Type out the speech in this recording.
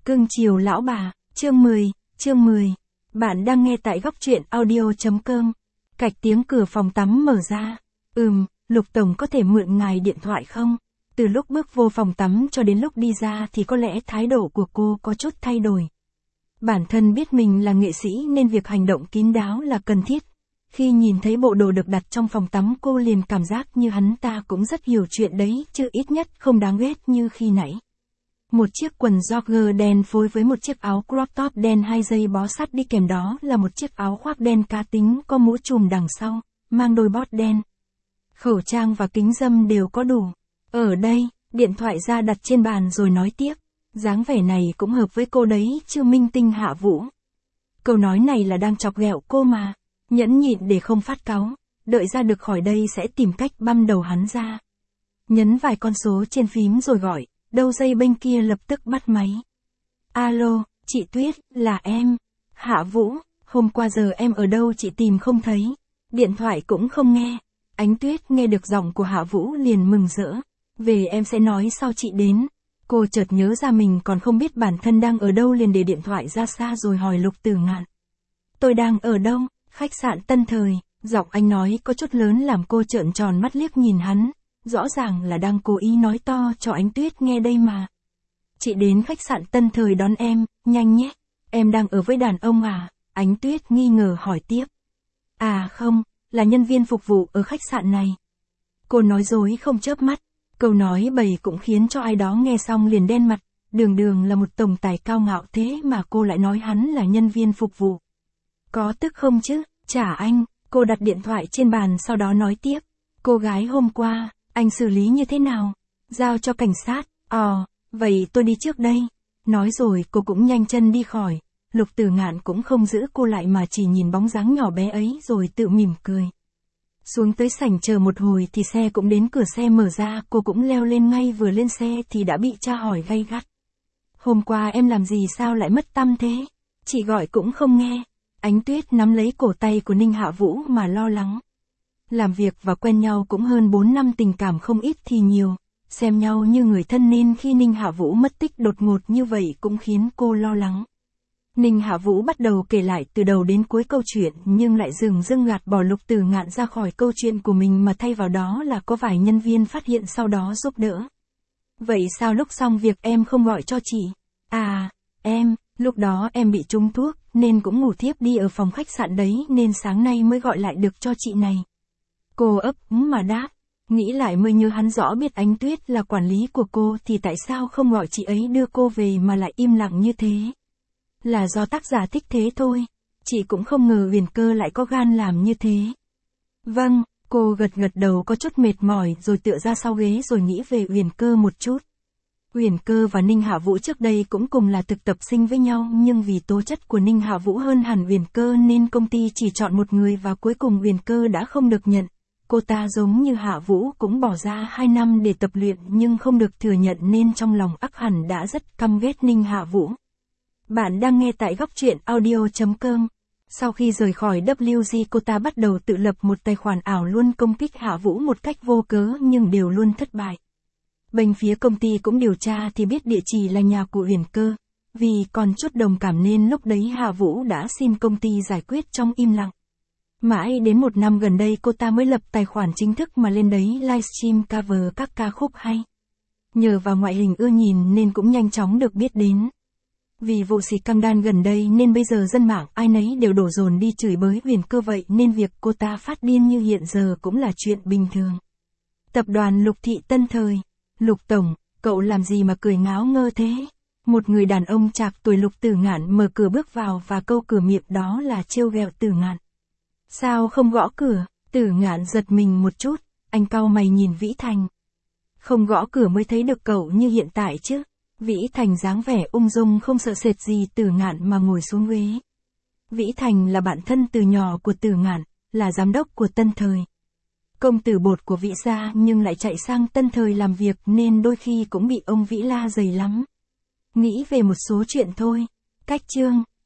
Cưng chiều lão bà, chương 10. Bạn đang nghe tại góc truyện audio.com. Cạch tiếng cửa phòng tắm mở ra. Lục Tổng có thể mượn ngài điện thoại không? Từ lúc bước vô phòng tắm cho đến lúc đi ra thì có lẽ thái độ của cô có chút thay đổi. Bản thân biết mình là nghệ sĩ nên việc hành động kín đáo là cần thiết. Khi nhìn thấy bộ đồ được đặt trong phòng tắm cô liền cảm giác như hắn ta cũng rất hiểu chuyện đấy chứ ít nhất không đáng ghét như khi nãy. Một chiếc quần jogger đen phối với một chiếc áo crop top đen 2 dây bó sát đi kèm đó là một chiếc áo khoác đen cá tính có mũ trùm đằng sau, mang đôi bót đen. Khẩu trang và kính râm đều có đủ. Ở đây, điện thoại ra đặt trên bàn rồi nói tiếp. Dáng vẻ này cũng hợp với cô đấy chứ minh tinh Hạ Vũ. Câu nói này là đang chọc ghẹo cô mà. Nhẫn nhịn để không phát cáu, đợi ra được khỏi đây sẽ tìm cách băm đầu hắn ra. Nhấn vài con số trên phím rồi gọi, đầu dây bên kia lập tức bắt máy. Alo, chị Tuyết, là em. Hạ Vũ, hôm qua giờ em ở đâu chị tìm không thấy. Điện thoại cũng không nghe. Ánh Tuyết nghe được giọng của Hạ Vũ liền mừng rỡ. Về em sẽ nói sau chị đến. Cô chợt nhớ ra mình còn không biết bản thân đang ở đâu liền để điện thoại ra xa rồi hỏi Lục Tử Ngạn. Tôi đang ở đâu? Khách sạn Tân Thời. Giọng anh nói có chút lớn làm cô trợn tròn mắt liếc nhìn hắn. Rõ ràng là đang cố ý nói to cho Ánh Tuyết nghe đây mà. Chị đến khách sạn Tân Thời đón em, nhanh nhé. Em đang ở với đàn ông à? Ánh Tuyết nghi ngờ hỏi tiếp. À không, là nhân viên phục vụ ở khách sạn này. Cô nói dối không chớp mắt. Câu nói bầy cũng khiến cho ai đó nghe xong liền đen mặt. Đường là một tổng tài cao ngạo thế mà cô lại nói hắn là nhân viên phục vụ. Có tức không chứ? Trả anh. Cô đặt điện thoại trên bàn sau đó nói tiếp. Cô gái hôm qua, anh xử lý như thế nào? Giao cho cảnh sát. Vậy tôi đi trước đây. Nói rồi cô cũng nhanh chân đi khỏi. Lục Tử Ngạn cũng không giữ cô lại mà chỉ nhìn bóng dáng nhỏ bé ấy rồi tự mỉm cười. Xuống tới sảnh chờ một hồi thì xe cũng đến, cửa xe mở ra, cô cũng leo lên ngay, vừa lên xe thì đã bị tra hỏi gay gắt. Hôm qua em làm gì sao lại mất tăm thế? Chị gọi cũng không nghe. Ánh Tuyết nắm lấy cổ tay của Ninh Hạ Vũ mà lo lắng. Làm việc và quen nhau cũng hơn 4 năm, tình cảm không ít thì nhiều. Xem nhau như người thân nên khi Ninh Hạ Vũ mất tích đột ngột như vậy cũng khiến cô lo lắng. Ninh Hạ Vũ bắt đầu kể lại từ đầu đến cuối câu chuyện nhưng lại dừng gạt bỏ Lục Tử Ngạn ra khỏi câu chuyện của mình mà thay vào đó là có vài nhân viên phát hiện sau đó giúp đỡ. Vậy sao lúc xong việc em không gọi cho chị? Lúc đó em bị trúng thuốc nên cũng ngủ thiếp đi ở phòng khách sạn đấy nên sáng nay mới gọi lại được cho chị này. Cô ấp mà đáp, nghĩ lại mới nhớ hắn rõ biết Ánh Tuyết là quản lý của cô thì tại sao không gọi chị ấy đưa cô về mà lại im lặng như thế. Là do tác giả thích thế thôi. Chị cũng không ngờ Huyền Cơ lại có gan làm như thế. Vâng, cô gật đầu có chút mệt mỏi rồi tựa ra sau ghế rồi nghĩ về Huyền Cơ một chút. Huyền Cơ và Ninh Hạ Vũ trước đây cũng cùng là thực tập sinh với nhau nhưng vì tố chất của Ninh Hạ Vũ hơn hẳn Huyền Cơ nên công ty chỉ chọn một người và cuối cùng Huyền Cơ đã không được nhận. Cô ta giống như Hạ Vũ cũng bỏ ra 2 năm để tập luyện nhưng không được thừa nhận nên trong lòng ắt hẳn đã rất căm ghét Ninh Hạ Vũ. Bạn đang nghe tại góc truyện audio.com. Sau khi rời khỏi WG cô ta bắt đầu tự lập một tài khoản ảo luôn công kích Hạ Vũ một cách vô cớ nhưng đều luôn thất bại. Bên phía công ty cũng điều tra thì biết địa chỉ là nhà của Huyền Cơ. Vì còn chút đồng cảm nên lúc đấy Hạ Vũ đã xin công ty giải quyết trong im lặng. Mãi đến 1 năm gần đây cô ta mới lập tài khoản chính thức mà lên đấy livestream cover các ca khúc hay. Nhờ vào ngoại hình ưa nhìn nên cũng nhanh chóng được biết đến. Vì vụ scandal gần đây nên bây giờ dân mạng ai nấy đều đổ dồn đi chửi bới Huyền Cơ vậy nên việc cô ta phát điên như hiện giờ cũng là chuyện bình thường. Tập đoàn Lục Thị Tân Thời. Lục Tổng, cậu làm gì mà cười ngáo ngơ thế? Một người đàn ông trạc tuổi Lục Tử Ngạn mở cửa bước vào và câu cửa miệng đó là trêu ghẹo Tử Ngạn. Sao không gõ cửa? Tử Ngạn giật mình một chút, anh cau mày nhìn Vĩ Thành. Không gõ cửa mới thấy được cậu như hiện tại chứ. Vĩ Thành dáng vẻ ung dung không sợ sệt gì Tử Ngạn mà ngồi xuống ghế. Vĩ Thành là bạn thân từ nhỏ của Tử Ngạn, là giám đốc của Tân Thời. Công tử bột của Vĩ gia nhưng lại chạy sang Tân Thời làm việc nên đôi khi cũng bị ông Vĩ la dày lắm. Nghĩ về một số chuyện thôi. Cách chương.